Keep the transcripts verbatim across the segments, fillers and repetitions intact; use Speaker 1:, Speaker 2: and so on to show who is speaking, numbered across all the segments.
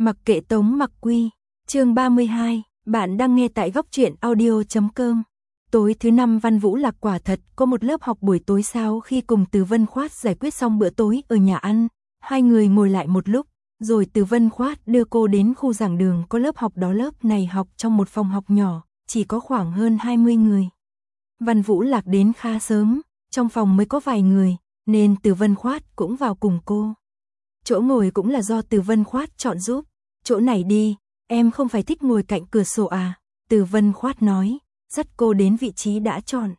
Speaker 1: Mặc kệ Tống Mặc Quy, chương ba mươi hai, bạn đang nghe tại góc truyện audio chấm com. Tối thứ năm Văn Vũ Lạc quả thật có một lớp học buổi tối. Sau khi cùng Từ Vân Khoát giải quyết xong bữa tối ở nhà ăn, hai người ngồi lại một lúc, rồi Từ Vân Khoát đưa cô đến khu giảng đường có lớp học đó. Lớp này học trong một phòng học nhỏ, chỉ có khoảng hơn hai mươi người. Văn Vũ Lạc đến khá sớm, trong phòng mới có vài người, nên Từ Vân Khoát cũng vào cùng cô. Chỗ ngồi cũng là do Từ Vân Khoát chọn giúp. Chỗ này đi, em không phải thích ngồi cạnh cửa sổ à? Từ Vân Khoát nói, dắt cô đến vị trí đã chọn.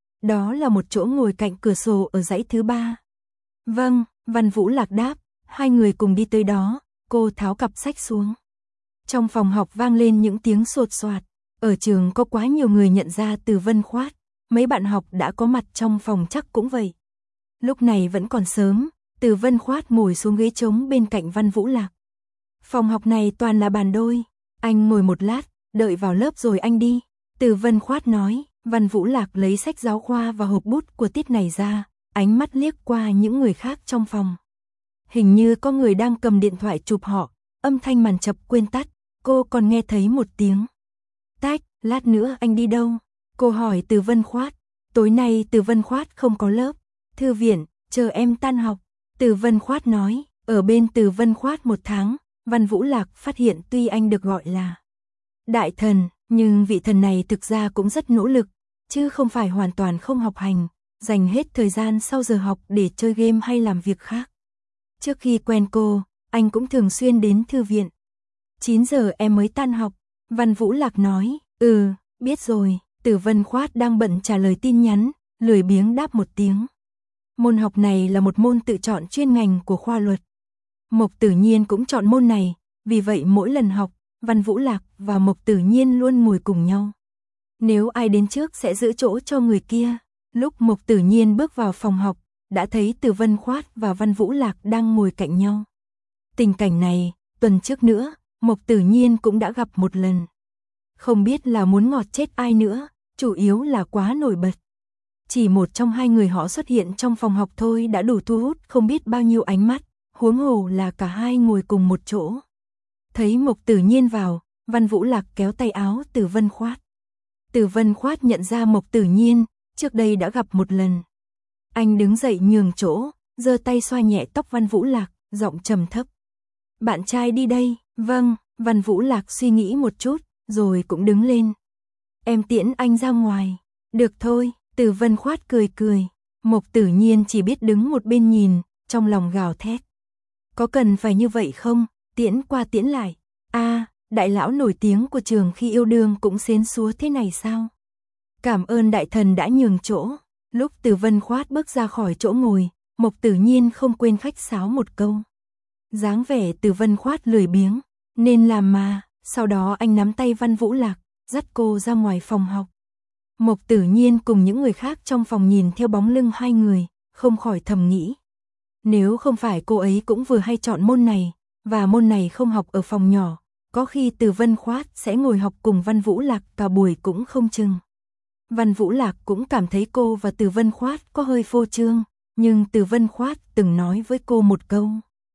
Speaker 1: Đó là một chỗ ngồi cạnh cửa sổ ở dãy thứ ba. Vâng, Văn Vũ Lạc đáp, hai người cùng đi tới đó, cô tháo cặp sách xuống. Trong phòng học vang lên những tiếng sột soạt. Ở trường có quá nhiều người nhận ra Từ Vân Khoát, mấy bạn học đã có mặt trong phòng chắc cũng vậy. Lúc này vẫn còn sớm, Từ Vân Khoát ngồi xuống ghế trống bên cạnh Văn Vũ Lạc. Phòng học này toàn là bàn đôi, anh ngồi một lát, đợi vào lớp rồi anh đi. Từ Vân Khoát nói. Văn Vũ Lạc lấy sách giáo khoa và hộp bút của tiết này ra, ánh mắt liếc qua những người khác trong phòng. Hình như có người đang cầm điện thoại chụp họ, âm thanh màn chập quên tắt, cô còn nghe thấy một tiếng tách. Lát nữa anh đi đâu? Cô hỏi Từ Vân Khoát. Tối nay Từ Vân Khoát không có lớp, thư viện, chờ em tan học. Từ Vân Khoát nói. Ở bên Từ Vân Khoát một tháng, Văn Vũ Lạc phát hiện tuy anh được gọi là đại thần, nhưng vị thần này thực ra cũng rất nỗ lực, chứ không phải hoàn toàn không học hành, dành hết thời gian sau giờ học để chơi game hay làm việc khác. Trước khi quen cô, anh cũng thường xuyên đến thư viện. chín giờ em mới tan học, Văn Vũ Lạc nói. Ừ, biết rồi. Từ Vân Khoát đang bận trả lời tin nhắn, lười biếng đáp một tiếng. Môn học này là một môn tự chọn chuyên ngành của khoa luật. Mộc Tử Nhiên cũng chọn môn này, vì vậy mỗi lần học, Văn Vũ Lạc và Mộc Tử Nhiên luôn ngồi cùng nhau. Nếu ai đến trước sẽ giữ chỗ cho người kia. Lúc Mộc Tử Nhiên bước vào phòng học, đã thấy Từ Vân Khoát và Văn Vũ Lạc đang ngồi cạnh nhau. Tình cảnh này, tuần trước nữa, Mộc Tử Nhiên cũng đã gặp một lần. Không biết là muốn ngọt chết ai nữa, chủ yếu là quá nổi bật. Chỉ một trong hai người họ xuất hiện trong phòng học thôi đã đủ thu hút không biết bao nhiêu ánh mắt, huống hồ là cả hai ngồi cùng một chỗ. Thấy Mộc Tử Nhiên vào, Văn Vũ Lạc kéo tay áo Từ Vân Khoát. Từ Vân Khoát nhận ra Mộc Tử Nhiên, trước đây đã gặp một lần. Anh đứng dậy nhường chỗ, giơ tay xoa nhẹ tóc Văn Vũ Lạc, giọng trầm thấp. Bạn trai đi đây. Vâng, Văn Vũ Lạc suy nghĩ một chút, rồi cũng đứng lên. Em tiễn anh ra ngoài. Được thôi. Từ Vân Khoát cười cười. Mộc Tử Nhiên chỉ biết đứng một bên nhìn, trong lòng gào thét. Có cần phải như vậy không? Tiễn qua tiễn lại. A, à, đại lão nổi tiếng của trường khi yêu đương cũng xến xúa thế này sao? Cảm ơn đại thần đã nhường chỗ. Lúc Từ Vân Khoát bước ra khỏi chỗ ngồi, Mộc Tử Nhiên không quên khách sáo một câu. Dáng vẻ Từ Vân Khoát lười biếng, nên làm mà. Sau đó anh nắm tay Văn Vũ Lạc, dắt cô ra ngoài phòng học. Mộc Tử Nhiên cùng những người khác trong phòng nhìn theo bóng lưng hai người, không khỏi thầm nghĩ. Nếu không phải cô ấy cũng vừa hay chọn môn này, và môn này không học ở phòng nhỏ, có khi Từ Vân Khoát sẽ ngồi học cùng Văn Vũ Lạc cả buổi cũng không chừng. Văn Vũ Lạc cũng cảm thấy cô và Từ Vân Khoát có hơi phô trương, nhưng Từ Vân Khoát từng nói với cô một câu.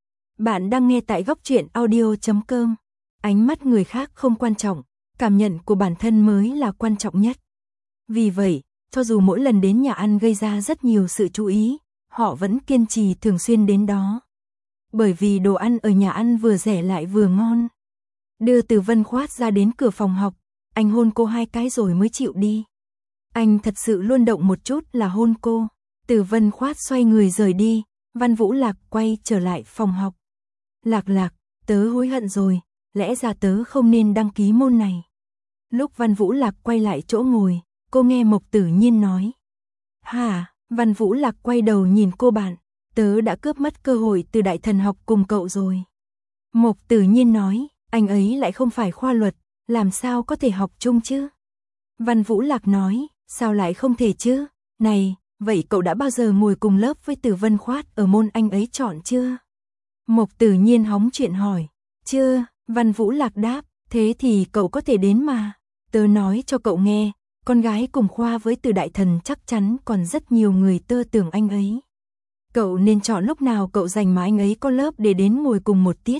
Speaker 1: Bạn đang nghe tại góc truyện audio chấm com. Ánh mắt người khác không quan trọng, cảm nhận của bản thân mới là quan trọng nhất. Vì vậy, cho dù mỗi lần đến nhà ăn gây ra rất nhiều sự chú ý, họ vẫn kiên trì thường xuyên đến đó. Bởi vì đồ ăn ở nhà ăn vừa rẻ lại vừa ngon. Đưa Từ Vân Khoát ra đến cửa phòng học, anh hôn cô hai cái rồi mới chịu đi. Anh thật sự luôn động một chút là hôn cô. Từ Vân Khoát xoay người rời đi, Văn Vũ Lạc quay trở lại phòng học. Lạc Lạc, tớ hối hận rồi, lẽ ra tớ không nên đăng ký môn này. Lúc Văn Vũ Lạc quay lại chỗ ngồi, cô nghe Mộc Tử Nhiên nói. Hả? Văn Vũ Lạc quay đầu nhìn cô bạn. Tớ đã cướp mất cơ hội từ đại thần học cùng cậu rồi. Mộc Tử Nhiên nói, anh ấy lại không phải khoa luật, làm sao có thể học chung chứ? Văn Vũ Lạc nói, sao lại không thể chứ? Này, vậy cậu đã bao giờ ngồi cùng lớp với Từ Vân Khoát ở môn anh ấy chọn chưa? Mộc Tử Nhiên hóng chuyện hỏi. Chưa, Văn Vũ Lạc đáp, thế thì cậu có thể đến mà. Tớ nói cho cậu nghe, con gái cùng khoa với Từ đại thần chắc chắn còn rất nhiều người tơ tưởng anh ấy. Cậu nên chọn lúc nào cậu rảnh mà anh ấy có lớp để đến ngồi cùng một tiết,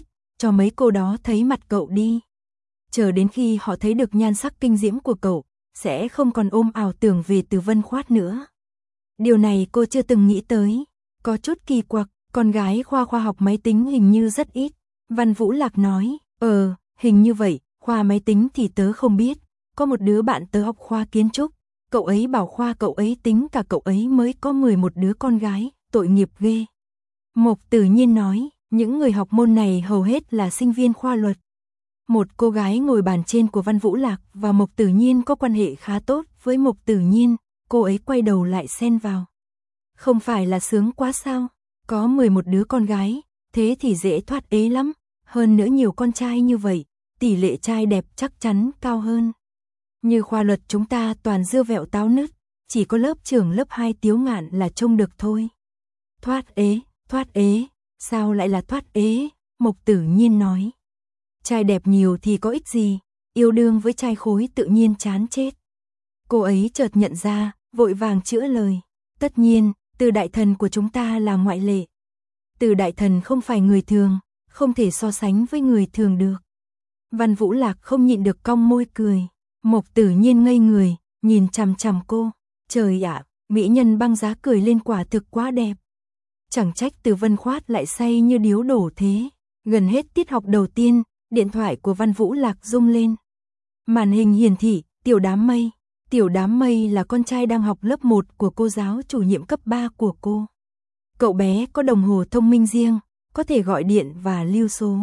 Speaker 1: cho mấy cô đó thấy mặt cậu đi. Chờ đến khi họ thấy được nhan sắc kinh diễm của cậu, sẽ không còn ôm ảo tưởng về Từ Vân Khoát nữa. Điều này cô chưa từng nghĩ tới. Có chút kỳ quặc, con gái khoa khoa học máy tính hình như rất ít. Văn Vũ Lạc nói, ờ, hình như vậy, khoa máy tính thì tớ không biết. Có một đứa bạn tớ học khoa kiến trúc, cậu ấy bảo khoa cậu ấy tính cả cậu ấy mới có mười một đứa con gái, tội nghiệp ghê. Mộc Tử Nhiên nói, những người học môn này hầu hết là sinh viên khoa luật. Một cô gái ngồi bàn trên của Văn Vũ Lạc và Mộc Tử Nhiên có quan hệ khá tốt với Mộc Tử Nhiên, cô ấy quay đầu lại xen vào. Không phải là sướng quá sao, có mười một đứa con gái, thế thì dễ thoát ế lắm, hơn nữa nhiều con trai như vậy, tỷ lệ trai đẹp chắc chắn cao hơn. Như khoa luật chúng ta toàn dưa vẹo táo nứt, chỉ có lớp trưởng lớp hai Tiếu Ngạn là trông được thôi. Thoát ế, thoát ế, sao lại là thoát ế, Mộc Tử Nhiên nói. Trai đẹp nhiều thì có ích gì, yêu đương với trai khối tự nhiên chán chết. Cô ấy chợt nhận ra, vội vàng chữa lời. Tất nhiên, Từ đại thần của chúng ta là ngoại lệ. Từ đại thần không phải người thường, không thể so sánh với người thường được. Văn Vũ Lạc không nhịn được cong môi cười. Mộc Tử Nhiên ngây người, nhìn chằm chằm cô. Trời ạ, mỹ nhân băng giá cười lên quả thực quá đẹp. Chẳng trách Từ Vân Khoát lại say như điếu đổ thế. Gần hết tiết học đầu tiên, điện thoại của Văn Vũ Lạc rung lên. Màn hình hiển thị, Tiểu Đám Mây. Tiểu Đám Mây là con trai đang học lớp một của cô giáo chủ nhiệm cấp ba của cô. Cậu bé có đồng hồ thông minh riêng, có thể gọi điện và lưu số.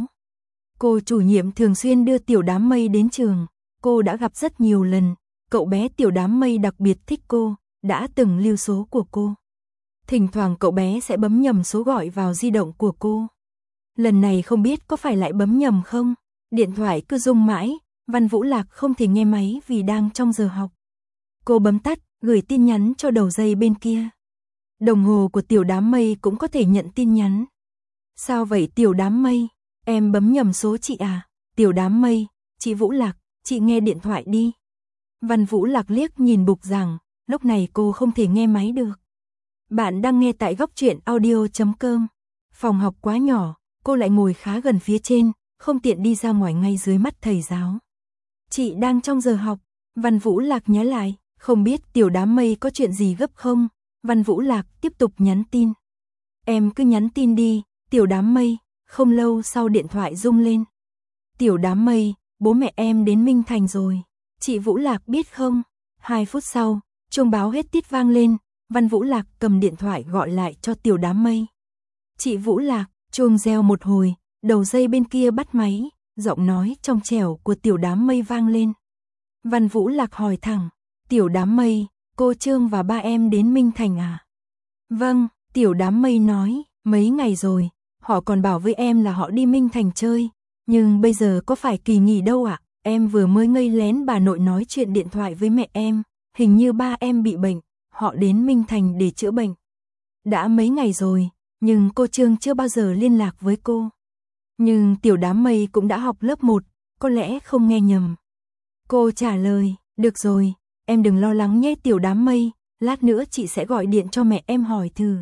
Speaker 1: Cô chủ nhiệm thường xuyên đưa Tiểu Đám Mây đến trường, cô đã gặp rất nhiều lần. Cậu bé Tiểu Đám Mây đặc biệt thích cô, đã từng lưu số của cô. Thỉnh thoảng cậu bé sẽ bấm nhầm số gọi vào di động của cô. Lần này không biết có phải lại bấm nhầm không? Điện thoại cứ rung mãi, Văn Vũ Lạc không thể nghe máy vì đang trong giờ học. Cô bấm tắt, gửi tin nhắn cho đầu dây bên kia. Đồng hồ của Tiểu Đám Mây cũng có thể nhận tin nhắn. Sao vậy Tiểu Đám Mây? Em bấm nhầm số chị à? Tiểu Đám Mây, chị Vũ Lạc, chị nghe điện thoại đi. Văn Vũ Lạc liếc nhìn bục giảng, lúc này cô không thể nghe máy được. Bạn đang nghe tại góc truyện audio chấm com. Phòng học quá nhỏ, cô lại ngồi khá gần phía trên, không tiện đi ra ngoài ngay dưới mắt thầy giáo. Chị đang trong giờ học. Văn Vũ Lạc nhớ lại, không biết Tiểu Đám Mây có chuyện gì gấp không? Văn Vũ Lạc tiếp tục nhắn tin. Em cứ nhắn tin đi, Tiểu Đám Mây. Không lâu sau điện thoại rung lên. Tiểu Đám Mây, bố mẹ em đến Minh Thành rồi. Chị Vũ Lạc biết không? Hai phút sau, chuông báo hết tít vang lên. Văn Vũ Lạc cầm điện thoại gọi lại cho Tiểu Đám Mây. Chị Vũ Lạc, chuông reo một hồi, đầu dây bên kia bắt máy, giọng nói trong trẻo của Tiểu Đám Mây vang lên. Văn Vũ Lạc hỏi thẳng, Tiểu Đám Mây, cô Trương và ba em đến Minh Thành à? Vâng, Tiểu Đám Mây nói, mấy ngày rồi, họ còn bảo với em là họ đi Minh Thành chơi, nhưng bây giờ có phải kỳ nghỉ đâu ạ? À? Em vừa mới ngây lén bà nội nói chuyện điện thoại với mẹ em, hình như ba em bị bệnh, họ đến Minh Thành để chữa bệnh. Đã mấy ngày rồi, nhưng cô Trương chưa bao giờ liên lạc với cô. Nhưng Tiểu Đám Mây cũng đã học lớp một, có lẽ không nghe nhầm. Cô trả lời, được rồi, em đừng lo lắng nhé Tiểu Đám Mây, lát nữa chị sẽ gọi điện cho mẹ em hỏi thử.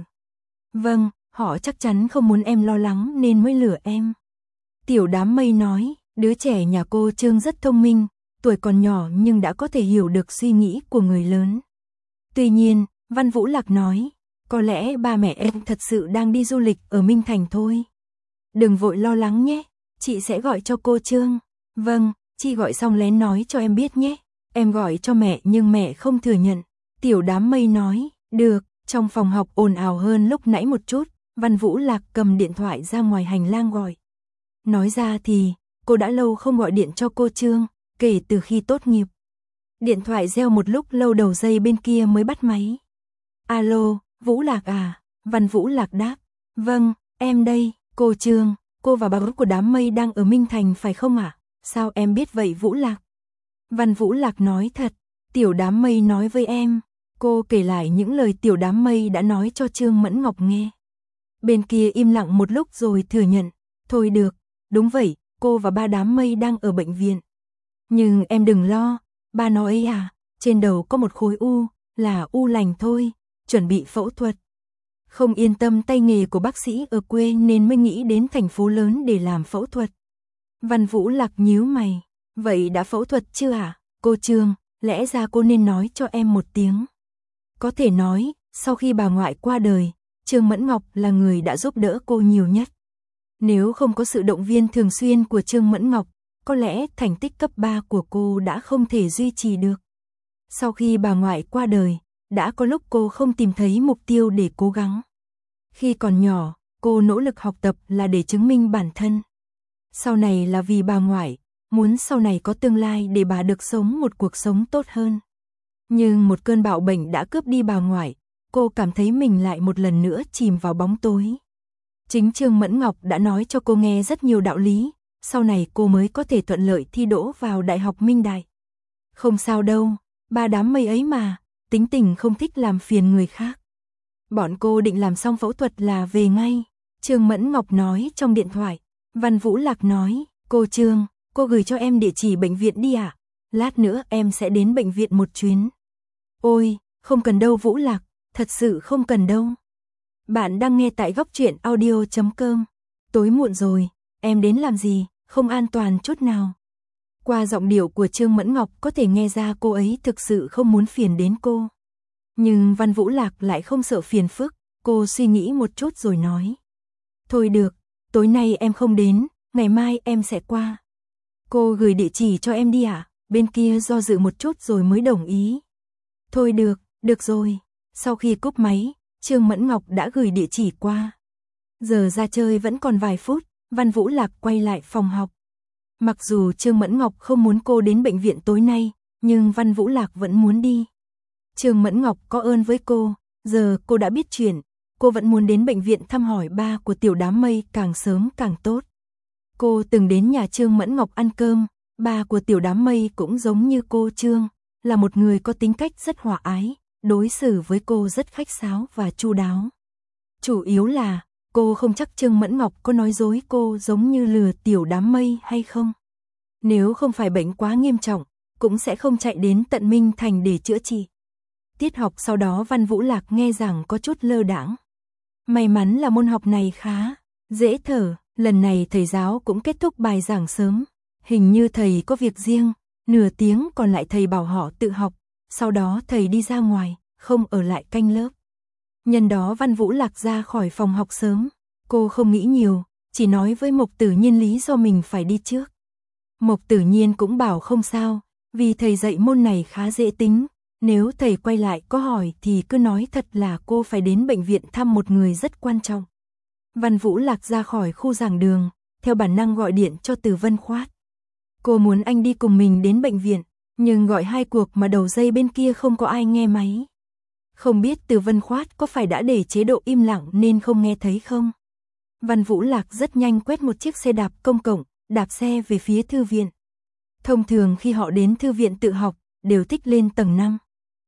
Speaker 1: Vâng, họ chắc chắn không muốn em lo lắng nên mới lừa em. Tiểu Đám Mây nói, đứa trẻ nhà cô Trương rất thông minh, tuổi còn nhỏ nhưng đã có thể hiểu được suy nghĩ của người lớn. Tuy nhiên, Văn Vũ Lạc nói, có lẽ ba mẹ em thật sự đang đi du lịch ở Minh Thành thôi. Đừng vội lo lắng nhé, chị sẽ gọi cho cô Trương. Vâng, chị gọi xong lén nói cho em biết nhé. Em gọi cho mẹ nhưng mẹ không thừa nhận. Tiểu Đám Mây nói, được. Trong phòng học ồn ào hơn lúc nãy một chút, Văn Vũ Lạc cầm điện thoại ra ngoài hành lang gọi. Nói ra thì, cô đã lâu không gọi điện cho cô Trương, kể từ khi tốt nghiệp. Điện thoại reo một lúc lâu đầu dây bên kia mới bắt máy. Alo, Vũ Lạc à? Văn Vũ Lạc đáp. Vâng, em đây, cô Trương, cô và bà của Đám Mây đang ở Minh Thành phải không ạ? À? Sao em biết vậy Vũ Lạc? Văn Vũ Lạc nói thật, Tiểu Đám Mây nói với em. Cô kể lại những lời Tiểu Đám Mây đã nói cho Trương Mẫn Ngọc nghe. Bên kia im lặng một lúc rồi thừa nhận. Thôi được, đúng vậy, cô và ba Đám Mây đang ở bệnh viện. Nhưng em đừng lo, ba nói à, trên đầu có một khối u, là u lành thôi, chuẩn bị phẫu thuật. Không yên tâm tay nghề của bác sĩ ở quê nên mới nghĩ đến thành phố lớn để làm phẫu thuật. Văn Vũ Lạc nhíu mày. Vậy đã phẫu thuật chưa hả? Cô Trương, lẽ ra cô nên nói cho em một tiếng. Có thể nói, sau khi bà ngoại qua đời, Trương Mẫn Ngọc là người đã giúp đỡ cô nhiều nhất. Nếu không có sự động viên thường xuyên của Trương Mẫn Ngọc, có lẽ thành tích cấp ba của cô đã không thể duy trì được. Sau khi bà ngoại qua đời, đã có lúc cô không tìm thấy mục tiêu để cố gắng. Khi còn nhỏ, cô nỗ lực học tập là để chứng minh bản thân. Sau này là vì bà ngoại, muốn sau này có tương lai để bà được sống một cuộc sống tốt hơn. Nhưng một cơn bạo bệnh đã cướp đi bà ngoại, cô cảm thấy mình lại một lần nữa chìm vào bóng tối. Chính Trương Mẫn Ngọc đã nói cho cô nghe rất nhiều đạo lý, sau này cô mới có thể thuận lợi thi đỗ vào Đại học Minh Đại. Không sao đâu, ba đám mây ấy mà, tính tình không thích làm phiền người khác. Bọn cô định làm xong phẫu thuật là về ngay, Trương Mẫn Ngọc nói trong điện thoại. Văn Vũ Lạc nói, cô Trương, cô gửi cho em địa chỉ bệnh viện đi ạ. À? Lát nữa em sẽ đến bệnh viện một chuyến. Ôi, không cần đâu Vũ Lạc, thật sự không cần đâu. Bạn đang nghe tại góc truyện audio chấm com. Tối muộn rồi, em đến làm gì, không an toàn chút nào. Qua giọng điệu của Trương Mẫn Ngọc có thể nghe ra cô ấy thực sự không muốn phiền đến cô. Nhưng Văn Vũ Lạc lại không sợ phiền phức, cô suy nghĩ một chút rồi nói. Thôi được, tối nay em không đến, ngày mai em sẽ qua. Cô gửi địa chỉ cho em đi ạ, à? Bên kia do dự một chút rồi mới đồng ý. Thôi được, được rồi. Sau khi cúp máy, Trương Mẫn Ngọc đã gửi địa chỉ qua. Giờ ra chơi vẫn còn vài phút, Văn Vũ Lạc quay lại phòng học. Mặc dù Trương Mẫn Ngọc không muốn cô đến bệnh viện tối nay, nhưng Văn Vũ Lạc vẫn muốn đi. Trương Mẫn Ngọc có ơn với cô, giờ cô đã biết chuyện, cô vẫn muốn đến bệnh viện thăm hỏi ba của tiểu đám mây càng sớm càng tốt. Cô từng đến nhà Trương Mẫn Ngọc ăn cơm, ba của tiểu đám mây cũng giống như cô Trương, là một người có tính cách rất hòa ái, đối xử với cô rất khách sáo và chu đáo. Chủ yếu là, cô không chắc Trương Mẫn Ngọc có nói dối cô giống như lừa tiểu đám mây hay không. Nếu không phải bệnh quá nghiêm trọng, cũng sẽ không chạy đến tận Minh Thành để chữa trị. Tiết học sau đó Văn Vũ Lạc nghe rằng có chút lơ đãng. May mắn là môn học này khá dễ thở, lần này thầy giáo cũng kết thúc bài giảng sớm. Hình như thầy có việc riêng, nửa tiếng còn lại thầy bảo họ tự học, sau đó thầy đi ra ngoài, không ở lại canh lớp. Nhân đó Văn Vũ Lạc ra khỏi phòng học sớm, cô không nghĩ nhiều, chỉ nói với Mộc Tử Nhiên lý do mình phải đi trước. Mộc Tử Nhiên cũng bảo không sao, vì thầy dạy môn này khá dễ tính, nếu thầy quay lại có hỏi thì cứ nói thật là cô phải đến bệnh viện thăm một người rất quan trọng. Văn Vũ Lạc ra khỏi khu giảng đường, theo bản năng gọi điện cho Từ Vân Khoát. Cô muốn anh đi cùng mình đến bệnh viện, nhưng gọi hai cuộc mà đầu dây bên kia không có ai nghe máy. Không biết Từ Vân Khoát có phải đã để chế độ im lặng nên không nghe thấy không? Văn Vũ Lạc rất nhanh quét một chiếc xe đạp công cộng, đạp xe về phía thư viện. Thông thường khi họ đến thư viện tự học, đều thích lên tầng năm.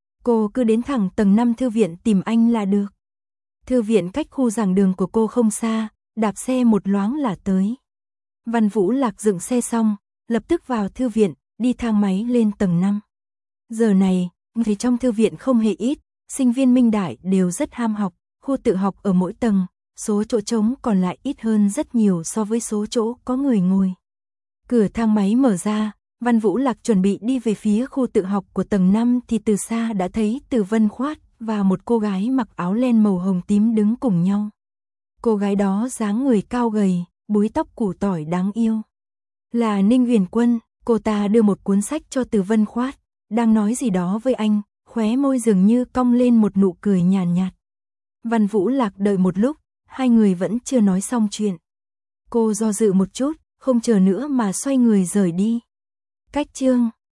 Speaker 1: Cô cứ đến thẳng tầng năm thư viện tìm anh là được. Thư viện cách khu giảng đường của cô không xa, đạp xe một loáng là tới. Văn Vũ Lạc dựng xe xong, lập tức vào thư viện, đi thang máy lên tầng năm. Giờ này, thì trong thư viện không hề ít, sinh viên Minh Đại đều rất ham học, khu tự học ở mỗi tầng, số chỗ trống còn lại ít hơn rất nhiều so với số chỗ có người ngồi. Cửa thang máy mở ra, Văn Vũ Lạc chuẩn bị đi về phía khu tự học của tầng năm thì từ xa đã thấy Từ Vân Khoát và một cô gái mặc áo len màu hồng tím đứng cùng nhau. Cô gái đó dáng người cao gầy, búi tóc củ tỏi đáng yêu. Là Ninh Huyền Quân, cô ta đưa một cuốn sách cho Từ Vân Khoát, đang nói gì đó với anh, khóe môi dường như cong lên một nụ cười nhàn nhạt, nhạt. Văn Vũ Lạc đợi một lúc, hai người vẫn chưa nói xong chuyện. Cô do dự một chút, không chờ nữa mà xoay người rời đi. Cách chương